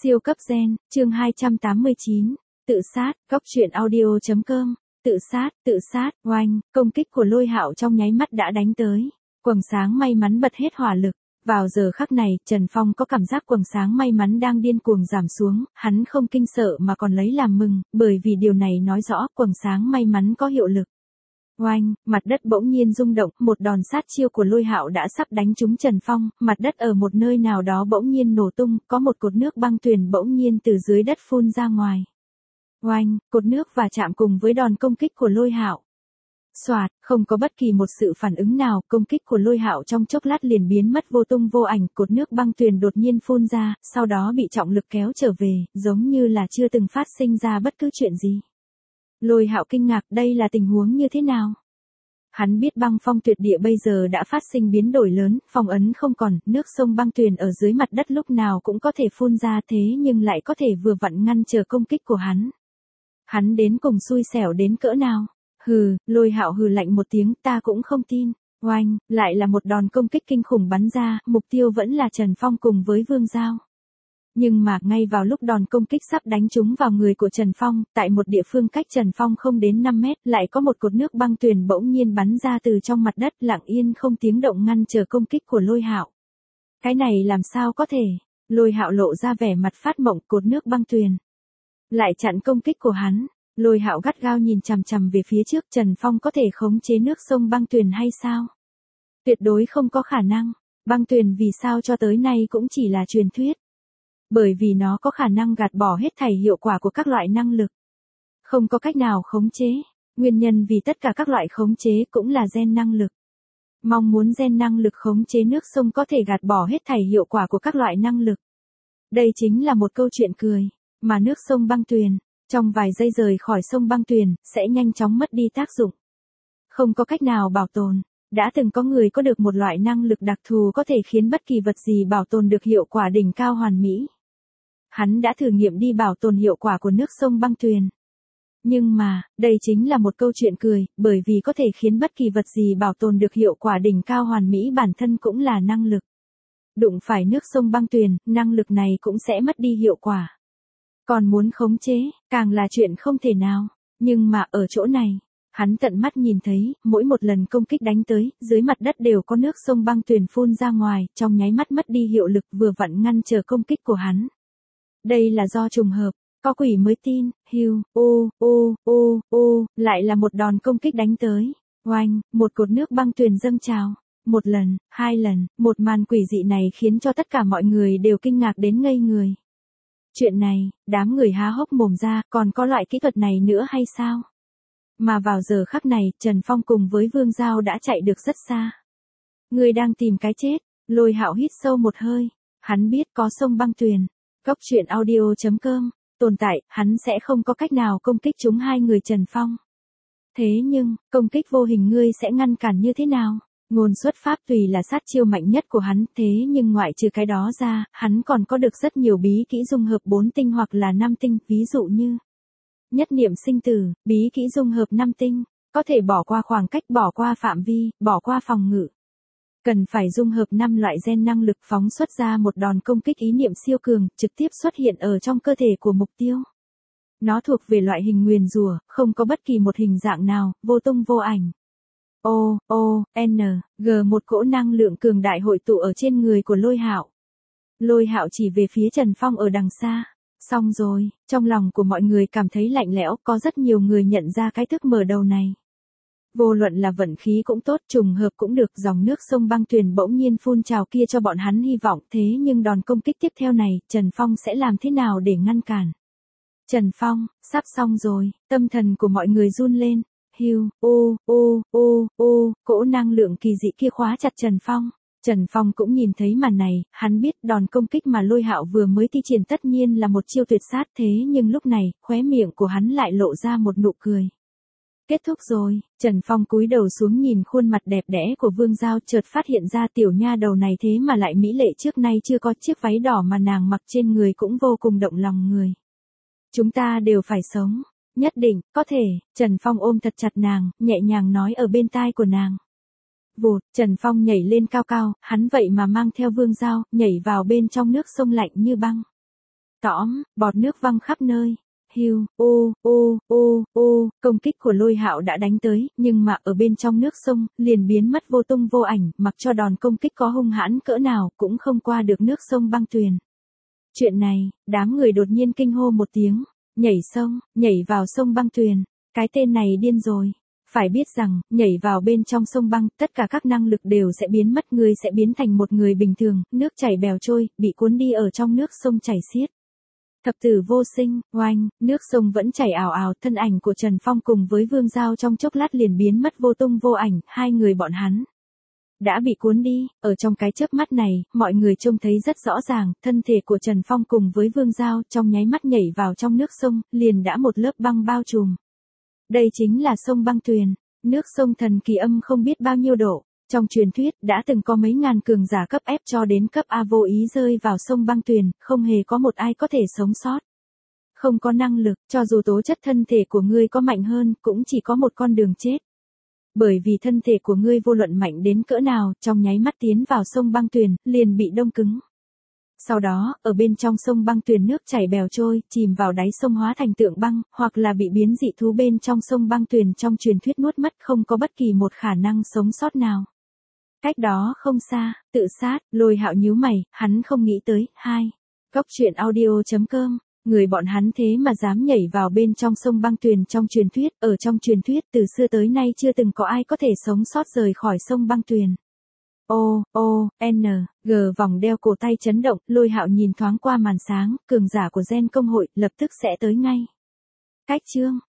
Siêu cấp gen, chương 289, tự sát, góc truyện audio.com, tự sát, oanh, công kích của Lôi Hạo trong nháy mắt đã đánh tới. Quầng sáng may mắn bật hết hỏa lực. Vào giờ khắc này, Trần Phong có cảm giác quầng sáng may mắn đang điên cuồng giảm xuống, hắn không kinh sợ mà còn lấy làm mừng, bởi vì điều này nói rõ quầng sáng may mắn có hiệu lực. Oanh, mặt đất bỗng nhiên rung động, một đòn sát chiêu của Lôi Hạo đã sắp đánh trúng Trần Phong, mặt đất ở một nơi nào đó bỗng nhiên nổ tung, có một cột nước băng tuyền bỗng nhiên từ dưới đất phun ra ngoài. Oanh, cột nước và chạm cùng với đòn công kích của Lôi Hạo. Soạt, không có bất kỳ một sự phản ứng nào, công kích của Lôi Hạo trong chốc lát liền biến mất vô tung vô ảnh, cột nước băng tuyền đột nhiên phun ra, sau đó bị trọng lực kéo trở về, giống như là chưa từng phát sinh ra bất cứ chuyện gì. Lôi Hạo kinh ngạc, đây là tình huống như thế nào? Hắn biết băng phong tuyệt địa bây giờ đã phát sinh biến đổi lớn, phong ấn không còn, nước sông băng tuyền ở dưới mặt đất lúc nào cũng có thể phun ra thế nhưng lại có thể vừa vặn ngăn trở công kích của hắn. Hắn đến cùng xui xẻo đến cỡ nào? Hừ, Lôi Hạo hừ lạnh một tiếng, ta cũng không tin. Oanh, lại là một đòn công kích kinh khủng bắn ra, mục tiêu vẫn là Trần Phong cùng với Vương Giao. Nhưng mà, ngay vào lúc đòn công kích sắp đánh trúng vào người của Trần Phong, tại một địa phương cách Trần Phong không đến 5 mét, lại có một cột nước băng tuyền bỗng nhiên bắn ra từ trong mặt đất, lặng yên không tiếng động ngăn trở công kích của Lôi Hạo. Cái này làm sao có thể? Lôi Hạo lộ ra vẻ mặt phát mộng, cột nước băng tuyền lại chặn công kích của hắn. Lôi Hạo gắt gao nhìn chằm chằm về phía trước, Trần Phong có thể khống chế nước sông băng tuyền hay sao? Tuyệt đối không có khả năng. Băng tuyền vì sao cho tới nay cũng chỉ là truyền thuyết. Bởi vì nó có khả năng gạt bỏ hết thảy hiệu quả của các loại năng lực. Không có cách nào khống chế. Nguyên nhân vì tất cả các loại khống chế cũng là gen năng lực. Mong muốn gen năng lực khống chế nước sông có thể gạt bỏ hết thảy hiệu quả của các loại năng lực. Đây chính là một câu chuyện cười. Mà nước sông băng tuyền, trong vài giây rời khỏi sông băng tuyền, sẽ nhanh chóng mất đi tác dụng. Không có cách nào bảo tồn. Đã từng có người có được một loại năng lực đặc thù có thể khiến bất kỳ vật gì bảo tồn được hiệu quả đỉnh cao hoàn mỹ. Hắn đã thử nghiệm đi bảo tồn hiệu quả của nước sông băng tuyền. Nhưng mà, đây chính là một câu chuyện cười, bởi vì có thể khiến bất kỳ vật gì bảo tồn được hiệu quả đỉnh cao hoàn mỹ bản thân cũng là năng lực. Đụng phải nước sông băng tuyền, năng lực này cũng sẽ mất đi hiệu quả. Còn muốn khống chế, càng là chuyện không thể nào. Nhưng mà ở chỗ này, hắn tận mắt nhìn thấy, mỗi một lần công kích đánh tới, dưới mặt đất đều có nước sông băng tuyền phun ra ngoài, trong nháy mắt mất đi hiệu lực vừa vặn ngăn trở công kích của hắn. Đây là do trùng hợp, có quỷ mới tin, hiu, lại là một đòn công kích đánh tới. Oanh, một cột nước băng tuyền dâng trào. Một lần, hai lần, một màn quỷ dị này khiến cho tất cả mọi người đều kinh ngạc đến ngây người. Chuyện này, đám người há hốc mồm ra, còn có loại kỹ thuật này nữa hay sao? Mà vào giờ khắc này, Trần Phong cùng với Vương Giao đã chạy được rất xa. Người đang tìm cái chết, Lôi Hạo hít sâu một hơi. Hắn biết có sông băng tuyền, góc truyện audio.com, tồn tại, hắn sẽ không có cách nào công kích chúng hai người Trần Phong. Thế nhưng, công kích vô hình ngươi sẽ ngăn cản như thế nào? Ngôn xuất pháp tùy là sát chiêu mạnh nhất của hắn, thế nhưng ngoại trừ cái đó ra, hắn còn có được rất nhiều bí kỹ dung hợp 4 tinh hoặc là 5 tinh, ví dụ như nhất niệm sinh tử, bí kỹ dung hợp 5 tinh, có thể bỏ qua khoảng cách, bỏ qua phạm vi, bỏ qua phòng ngự. Cần phải dung hợp 5 loại gen năng lực phóng xuất ra một đòn công kích ý niệm siêu cường, trực tiếp xuất hiện ở trong cơ thể của mục tiêu. Nó thuộc về loại hình nguyền rủa, không có bất kỳ một hình dạng nào, vô tung vô ảnh. Một cỗ năng lượng cường đại hội tụ ở trên người của Lôi Hạo. Lôi Hạo chỉ về phía Trần Phong ở đằng xa. Xong rồi, trong lòng của mọi người cảm thấy lạnh lẽo, có rất nhiều người nhận ra cái thức mở đầu này. Vô luận là vận khí cũng tốt, trùng hợp cũng được, dòng nước sông băng tuyền bỗng nhiên phun trào kia cho bọn hắn hy vọng, thế nhưng đòn công kích tiếp theo này, Trần Phong sẽ làm thế nào để ngăn cản? Trần Phong, sắp xong rồi, tâm thần của mọi người run lên. Hiu, cỗ năng lượng kỳ dị kia khóa chặt Trần Phong. Trần Phong cũng nhìn thấy màn này, hắn biết đòn công kích mà Lôi Hạo vừa mới thi triển tất nhiên là một chiêu tuyệt sát, thế nhưng lúc này, khóe miệng của hắn lại lộ ra một nụ cười. Kết thúc rồi, Trần Phong cúi đầu xuống nhìn khuôn mặt đẹp đẽ của Vương Giao, chợt phát hiện ra tiểu nha đầu này thế mà lại mỹ lệ, trước nay chưa có chiếc váy đỏ mà nàng mặc trên người cũng vô cùng động lòng người. Chúng ta đều phải sống. Nhất định, có thể, Trần Phong ôm thật chặt nàng, nhẹ nhàng nói ở bên tai của nàng. Vụt, Trần Phong nhảy lên cao cao, hắn vậy mà mang theo Vương Giao, nhảy vào bên trong nước sông lạnh như băng. Tõm, bọt nước văng khắp nơi. Hiu, công kích của Lôi Hạo đã đánh tới, nhưng mà ở bên trong nước sông, liền biến mất vô tung vô ảnh, mặc cho đòn công kích có hung hãn cỡ nào, cũng không qua được nước sông băng tuyền. Chuyện này, đám người đột nhiên kinh hô một tiếng, nhảy vào sông băng tuyền, cái tên này điên rồi. Phải biết rằng, nhảy vào bên trong sông băng, tất cả các năng lực đều sẽ biến mất, người sẽ biến thành một người bình thường, nước chảy bèo trôi, bị cuốn đi ở trong nước sông chảy xiết. Thập tử vô sinh, oanh, nước sông vẫn chảy ào ào, thân ảnh của Trần Phong cùng với Vương Giao trong chốc lát liền biến mất vô tung vô ảnh, hai người bọn hắn đã bị cuốn đi, ở trong cái chớp mắt này, mọi người trông thấy rất rõ ràng, thân thể của Trần Phong cùng với Vương Giao trong nháy mắt nhảy vào trong nước sông, liền đã một lớp băng bao trùm. Đây chính là sông băng tuyền, nước sông thần kỳ âm không biết bao nhiêu độ. Trong truyền thuyết, đã từng có mấy ngàn cường giả cấp F cho đến cấp A vô ý rơi vào sông băng tuyền, không hề có một ai có thể sống sót. Không có năng lực, cho dù tố chất thân thể của ngươi có mạnh hơn, cũng chỉ có một con đường chết. Bởi vì thân thể của ngươi vô luận mạnh đến cỡ nào, trong nháy mắt tiến vào sông băng tuyền, liền bị đông cứng. Sau đó, ở bên trong sông băng tuyền nước chảy bèo trôi, chìm vào đáy sông hóa thành tượng băng, hoặc là bị biến dị thú bên trong sông băng tuyền trong truyền thuyết nuốt mất, không có bất kỳ một khả năng sống sót nào. Cách đó không xa, tự sát, Lôi Hạo nhíu mày, hắn không nghĩ tới. Góc truyện audio.com, người bọn hắn thế mà dám nhảy vào bên trong sông băng tuyền trong truyền thuyết, ở trong truyền thuyết từ xưa tới nay chưa từng có ai có thể sống sót rời khỏi sông băng tuyền. Vòng đeo cổ tay chấn động, Lôi Hạo nhìn thoáng qua màn sáng, cường giả của Gen công hội, lập tức sẽ tới ngay. Cách chương